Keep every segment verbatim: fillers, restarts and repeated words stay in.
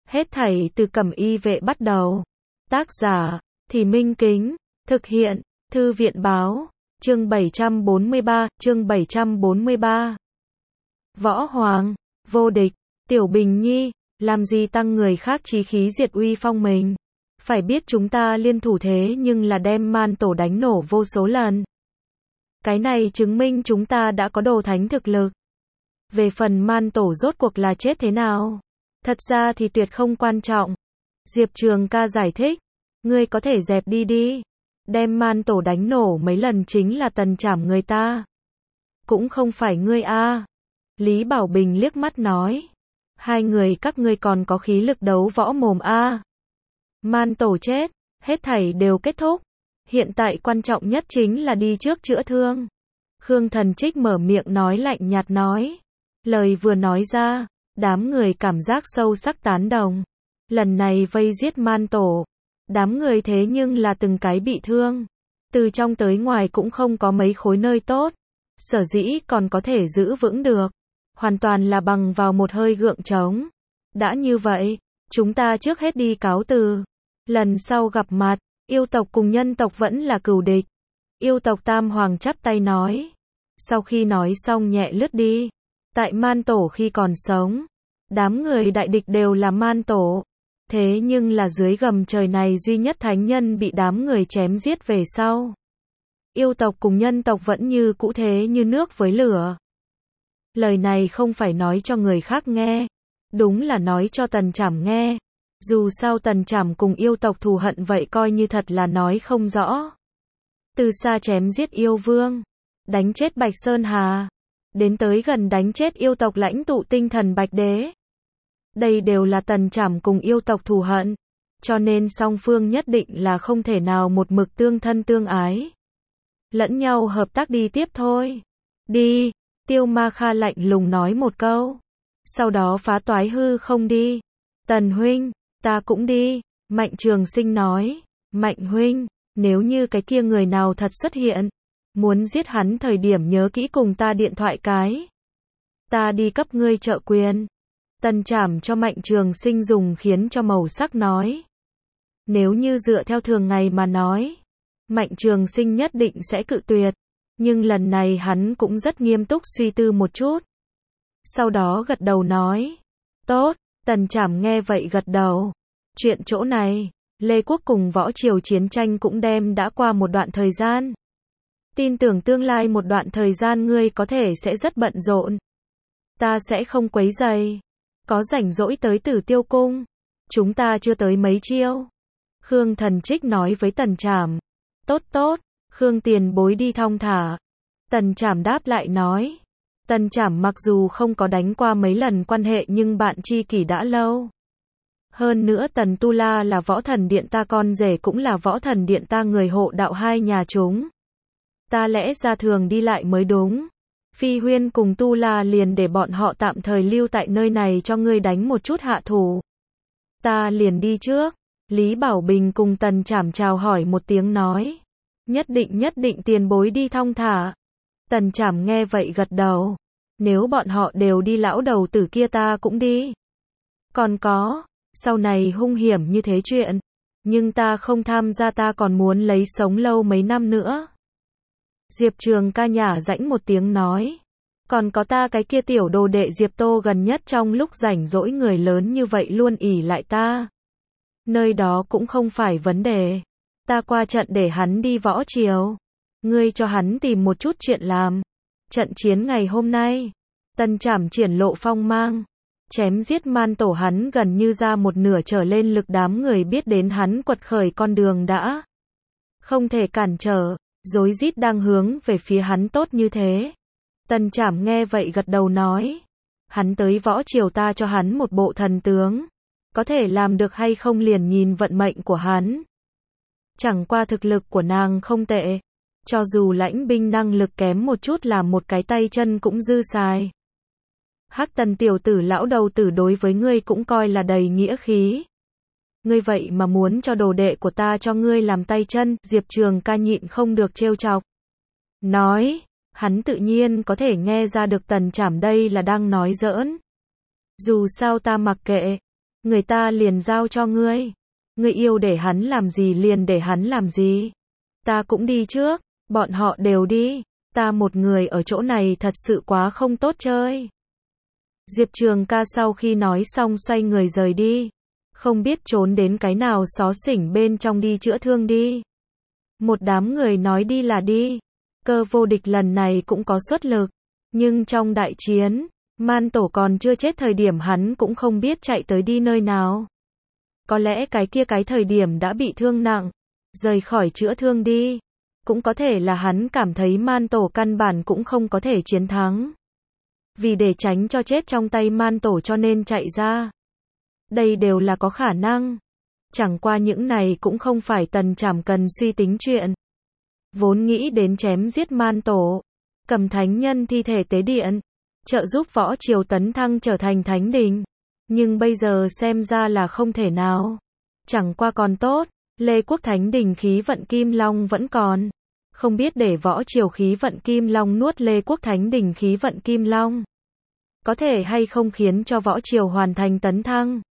Hết thảy từ Cẩm Y Vệ bắt đầu. Tác giả, Thì Minh Kính. Thực hiện, Thư viện Báo. Chương bảy trăm bốn mươi ba, chương bảy trăm bốn mươi ba. Võ Hoàng, vô địch, Tiểu Bình Nhi, làm gì tăng người khác chí khí diệt uy phong mình. Phải biết chúng ta liên thủ thế nhưng là đem man tổ đánh nổ vô số lần. Cái này chứng minh chúng ta đã có đồ thánh thực lực. Về phần man tổ rốt cuộc là chết thế nào? Thật ra thì tuyệt không quan trọng. Diệp Trường Ca giải thích. Ngươi có thể dẹp đi đi. Đem man tổ đánh nổ mấy lần chính là tần trảm người ta. Cũng không phải ngươi a. Lý Bảo Bình liếc mắt nói. Hai người các ngươi còn có khí lực đấu võ mồm a. Man tổ chết, hết thảy đều kết thúc. Hiện tại quan trọng nhất chính là đi trước chữa thương. Khương Thần Trích mở miệng nói lạnh nhạt nói. Lời vừa nói ra, đám người cảm giác sâu sắc tán đồng. Lần này vây giết man tổ. Đám người thế nhưng là từng cái bị thương. Từ trong tới ngoài cũng không có mấy khối nơi tốt. Sở dĩ còn có thể giữ vững được. Hoàn toàn là bằng vào một hơi gượng trống. Đã như vậy, chúng ta trước hết đi cáo từ. Lần sau gặp mặt, yêu tộc cùng nhân tộc vẫn là cừu địch. Yêu tộc Tam Hoàng chắp tay nói. Sau khi nói xong nhẹ lướt đi. Tại man tổ khi còn sống, đám người đại địch đều là man tổ. Thế nhưng là dưới gầm trời này duy nhất thánh nhân bị đám người chém giết về sau. Yêu tộc cùng nhân tộc vẫn như cũ thế như nước với lửa. Lời này không phải nói cho người khác nghe. Đúng là nói cho Tần Trảm nghe. Dù sao Tần Trảm cùng yêu tộc thù hận vậy coi như thật là nói không rõ. Từ xa chém giết yêu vương. Đánh chết Bạch Sơn Hà. Đến tới gần đánh chết yêu tộc lãnh tụ tinh thần Bạch Đế. Đây đều là Tần Trảm cùng yêu tộc thù hận. Cho nên song phương nhất định là không thể nào một mực tương thân tương ái. Lẫn nhau hợp tác đi tiếp thôi. Đi, Tiêu Ma Kha lạnh lùng nói một câu. Sau đó phá toái hư không đi. Tần huynh, ta cũng đi. Mạnh Trường Sinh nói. Mạnh huynh, nếu như cái kia người nào thật xuất hiện. Muốn giết hắn thời điểm nhớ kỹ cùng ta điện thoại cái. Ta đi cấp ngươi trợ quyền. Tần Trảm cho Mạnh Trường Sinh dùng khiến cho màu sắc nói. Nếu như dựa theo thường ngày mà nói. Mạnh Trường Sinh nhất định sẽ cự tuyệt. Nhưng lần này hắn cũng rất nghiêm túc suy tư một chút. Sau đó gật đầu nói. Tốt, Tần Trảm nghe vậy gật đầu. Chuyện chỗ này, Lê Quốc cùng Võ Triều chiến tranh cũng đem đã qua một đoạn thời gian. Tin tưởng tương lai một đoạn thời gian ngươi có thể sẽ rất bận rộn. Ta sẽ không quấy rầy. Có rảnh rỗi tới Tử Tiêu Cung. Chúng ta chưa tới mấy chiêu. Khương Thần Trích nói với Tần Trảm. Tốt tốt, Khương tiền bối đi thong thả. Tần Trảm đáp lại nói. Tần Trảm mặc dù không có đánh qua mấy lần quan hệ nhưng bạn tri kỷ đã lâu. Hơn nữa Tần Tu La là Võ Thần Điện ta con rể cũng là Võ Thần Điện ta người hộ đạo hai nhà chúng. Ta lẽ ra thường đi lại mới đúng. Phi Huyên cùng Tu La liền để bọn họ tạm thời lưu tại nơi này cho ngươi đánh một chút hạ thủ. Ta liền đi trước. Lý Bảo Bình cùng Tần Trảm chào hỏi một tiếng nói. Nhất định nhất định tiền bối đi thong thả. Tần Trảm nghe vậy gật đầu. Nếu bọn họ đều đi lão đầu tử kia ta cũng đi. Còn có, sau này hung hiểm như thế chuyện. Nhưng ta không tham gia ta còn muốn lấy sống lâu mấy năm nữa. Diệp Trường Ca nhả rãnh một tiếng nói. Còn có ta cái kia tiểu đồ đệ Diệp Tô gần nhất trong lúc rảnh rỗi người lớn như vậy luôn ỉ lại ta. Nơi đó cũng không phải vấn đề. Ta qua trận để hắn đi Võ Triều. Ngươi cho hắn tìm một chút chuyện làm. Trận chiến ngày hôm nay. Tần Trảm triển lộ phong mang. Chém giết man tổ hắn gần như ra một nửa trở lên lực đám người biết đến hắn quật khởi con đường đã. Không thể cản trở. Rối rít đang hướng về phía hắn tốt như thế. Tần Trảm nghe vậy gật đầu nói. Hắn tới Võ Triều ta cho hắn một bộ thần tướng. Có thể làm được hay không liền nhìn vận mệnh của hắn. Chẳng qua thực lực của nàng không tệ. Cho dù lãnh binh năng lực kém một chút làm một cái tay chân cũng dư xài. Hắc Tần tiểu tử lão đầu tử đối với ngươi cũng coi là đầy nghĩa khí. Ngươi vậy mà muốn cho đồ đệ của ta cho ngươi làm tay chân, Diệp Trường Ca nhịn không được trêu chọc. Nói, hắn tự nhiên có thể nghe ra được Tần Trảm đây là đang nói giỡn. Dù sao ta mặc kệ. người ta liền giao cho ngươi. Ngươi yêu để hắn làm gì liền để hắn làm gì. Ta cũng đi trước, bọn họ đều đi, ta một người ở chỗ này thật sự quá không tốt chơi. Diệp Trường ca sau khi nói xong xoay người rời đi. Không biết trốn đến cái nào xó xỉnh bên trong đi chữa thương đi. Một đám người nói đi là đi. Cơ vô địch lần này cũng có xuất lực. Nhưng trong đại chiến, Man Tổ còn chưa chết thời điểm hắn cũng không biết chạy tới đi nơi nào. Có lẽ cái kia cái thời điểm đã bị thương nặng. Rời khỏi chữa thương đi. Cũng có thể là hắn cảm thấy Man Tổ căn bản cũng không có thể chiến thắng. Vì để tránh cho chết trong tay Man Tổ cho nên chạy ra. Đây đều là có khả năng. Chẳng qua những này cũng không phải Tần Trảm cần suy tính chuyện. Vốn nghĩ đến chém giết Man Tổ, cầm thánh nhân thi thể tế điện, trợ giúp võ triều tấn thăng trở thành thánh đình. Nhưng bây giờ xem ra là không thể nào. Chẳng qua còn tốt, Lê Quốc Thánh Đình khí vận Kim Long vẫn còn. Không biết để võ triều khí vận Kim Long nuốt Lê Quốc Thánh Đình khí vận Kim Long. Có thể hay không khiến cho võ triều hoàn thành tấn thăng.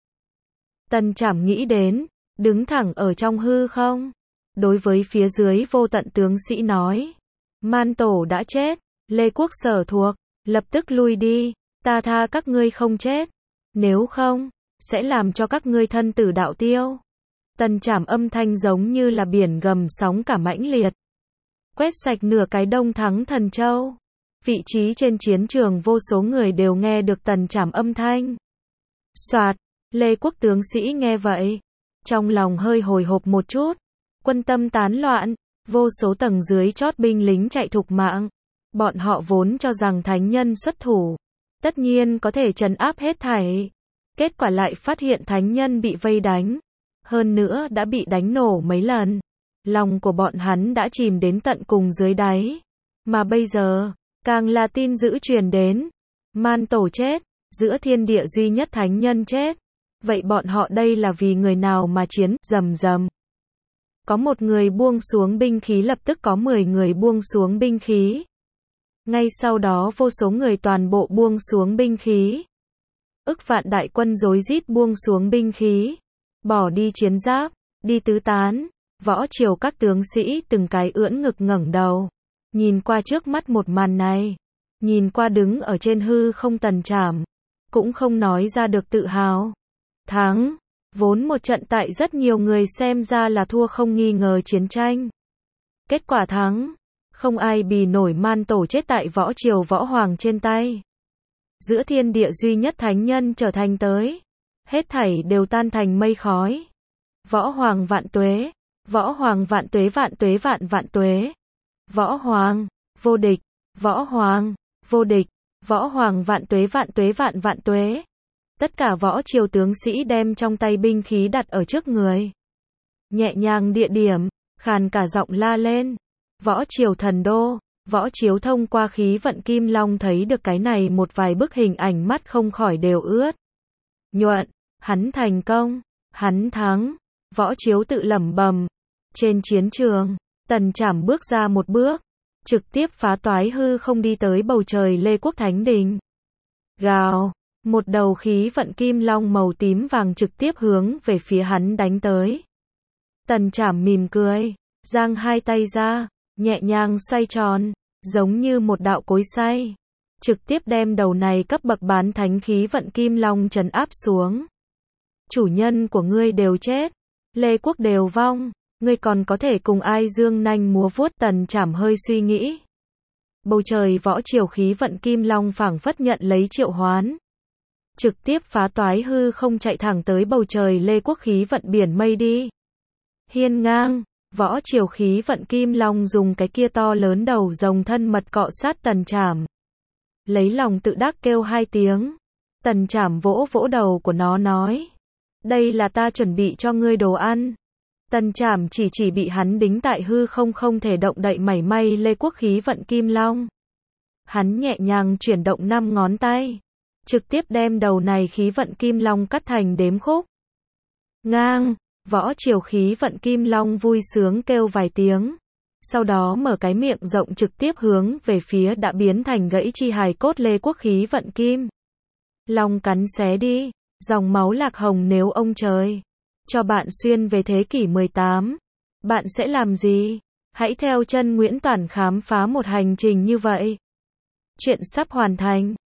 Tần Trảm nghĩ đến, đứng thẳng ở trong hư không. Đối với phía dưới vô tận tướng sĩ nói. Man Tổ đã chết, Lê Quốc sở thuộc, lập tức lui đi, ta tha các ngươi không chết. Nếu không, sẽ làm cho các ngươi thân tử đạo tiêu. Tần Trảm âm thanh giống như là biển gầm sóng cả mãnh liệt. Quét sạch nửa cái Đông Thắng Thần Châu. Vị trí trên chiến trường vô số người đều nghe được Tần Trảm âm thanh. Soạt, Lê Quốc tướng sĩ nghe vậy. Trong lòng hơi hồi hộp một chút. Quân tâm tán loạn, vô số tầng dưới chót binh lính chạy thục mạng. Bọn họ vốn cho rằng thánh nhân xuất thủ. Tất nhiên có thể trấn áp hết thảy. Kết quả lại phát hiện thánh nhân bị vây đánh. Hơn nữa đã bị đánh nổ mấy lần. Lòng của bọn hắn đã chìm đến tận cùng dưới đáy. Mà bây giờ, càng là tin dữ truyền đến. Man Tổ chết, giữa thiên địa duy nhất thánh nhân chết. Vậy bọn họ đây là vì người nào mà chiến, rầm rầm. Có một người buông xuống binh khí lập tức có mười người buông xuống binh khí. Ngay sau đó vô số người toàn bộ buông xuống binh khí. Ức vạn đại quân rối rít buông xuống binh khí. Bỏ đi chiến giáp, đi tứ tán. Võ triều các tướng sĩ từng cái ưỡn ngực ngẩng đầu. Nhìn qua trước mắt một màn này. Nhìn qua đứng ở trên hư không Tần Trảm. Cũng không nói ra được tự hào. Thắng. Vốn một trận tại rất nhiều người xem ra là thua không nghi ngờ chiến tranh. Kết quả thắng. Không ai bì nổi Man Tổ chết tại võ triều võ hoàng trên tay. Giữa thiên địa duy nhất thánh nhân trở thành tới. Hết thảy đều tan thành mây khói. Võ hoàng vạn tuế. Võ hoàng vạn tuế vạn tuế vạn vạn tuế. Võ hoàng, vô địch. Võ hoàng, vô địch. Võ hoàng vạn tuế vạn tuế vạn vạn tuế. Tất cả võ triều tướng sĩ đem trong tay binh khí đặt ở trước người. Nhẹ nhàng địa điểm, khàn cả giọng la lên. Võ triều thần đô, võ chiếu thông qua khí vận Kim Long thấy được cái này một vài bức hình ảnh mắt không khỏi đều ướt. Nhuận, hắn thành công, hắn thắng, võ chiếu tự lẩm bẩm. Trên chiến trường, Tần Trảm bước ra một bước, trực tiếp phá toái hư không đi tới bầu trời Lê Quốc Thánh Đình. Gào, một đầu khí vận Kim Long màu tím vàng trực tiếp hướng về phía hắn đánh tới. Tần Trảm mỉm cười, giang hai tay ra, nhẹ nhàng xoay tròn, giống như một đạo cối xay, trực tiếp đem đầu này cấp bậc bán thánh khí vận Kim Long trấn áp xuống. Chủ nhân của ngươi đều chết, Lê Quốc đều vong, ngươi còn có thể cùng ai dương nanh múa vuốt? Tần Trảm hơi suy nghĩ. Bầu trời võ triều khí vận Kim Long phảng phất nhận lấy triệu hoán. Trực tiếp phá toái hư không chạy thẳng tới bầu trời Lê Quốc khí vận biển mây đi. Hiên ngang, võ triều khí vận Kim Long dùng cái kia to lớn đầu rồng thân mật cọ sát Tần Trảm. Lấy lòng tự đắc kêu hai tiếng. Tần Trảm vỗ vỗ đầu của nó nói. Đây là ta chuẩn bị cho ngươi đồ ăn. Tần Trảm chỉ chỉ bị hắn đính tại hư không không thể động đậy mảy may Lê Quốc khí vận Kim Long. Hắn nhẹ nhàng chuyển động năm ngón tay. Trực tiếp đem đầu này khí vận Kim Long cắt thành đếm khúc. Ngang, võ triều khí vận Kim Long vui sướng kêu vài tiếng. Sau đó mở cái miệng rộng trực tiếp hướng về phía đã biến thành gãy chi hài cốt Lê Quốc khí vận Kim Long cắn xé đi. Dòng máu lạc hồng nếu ông trời cho bạn xuyên về thế kỷ mười tám, bạn sẽ làm gì? Hãy theo chân Nguyễn Toản khám phá một hành trình như vậy. Chuyện sắp hoàn thành.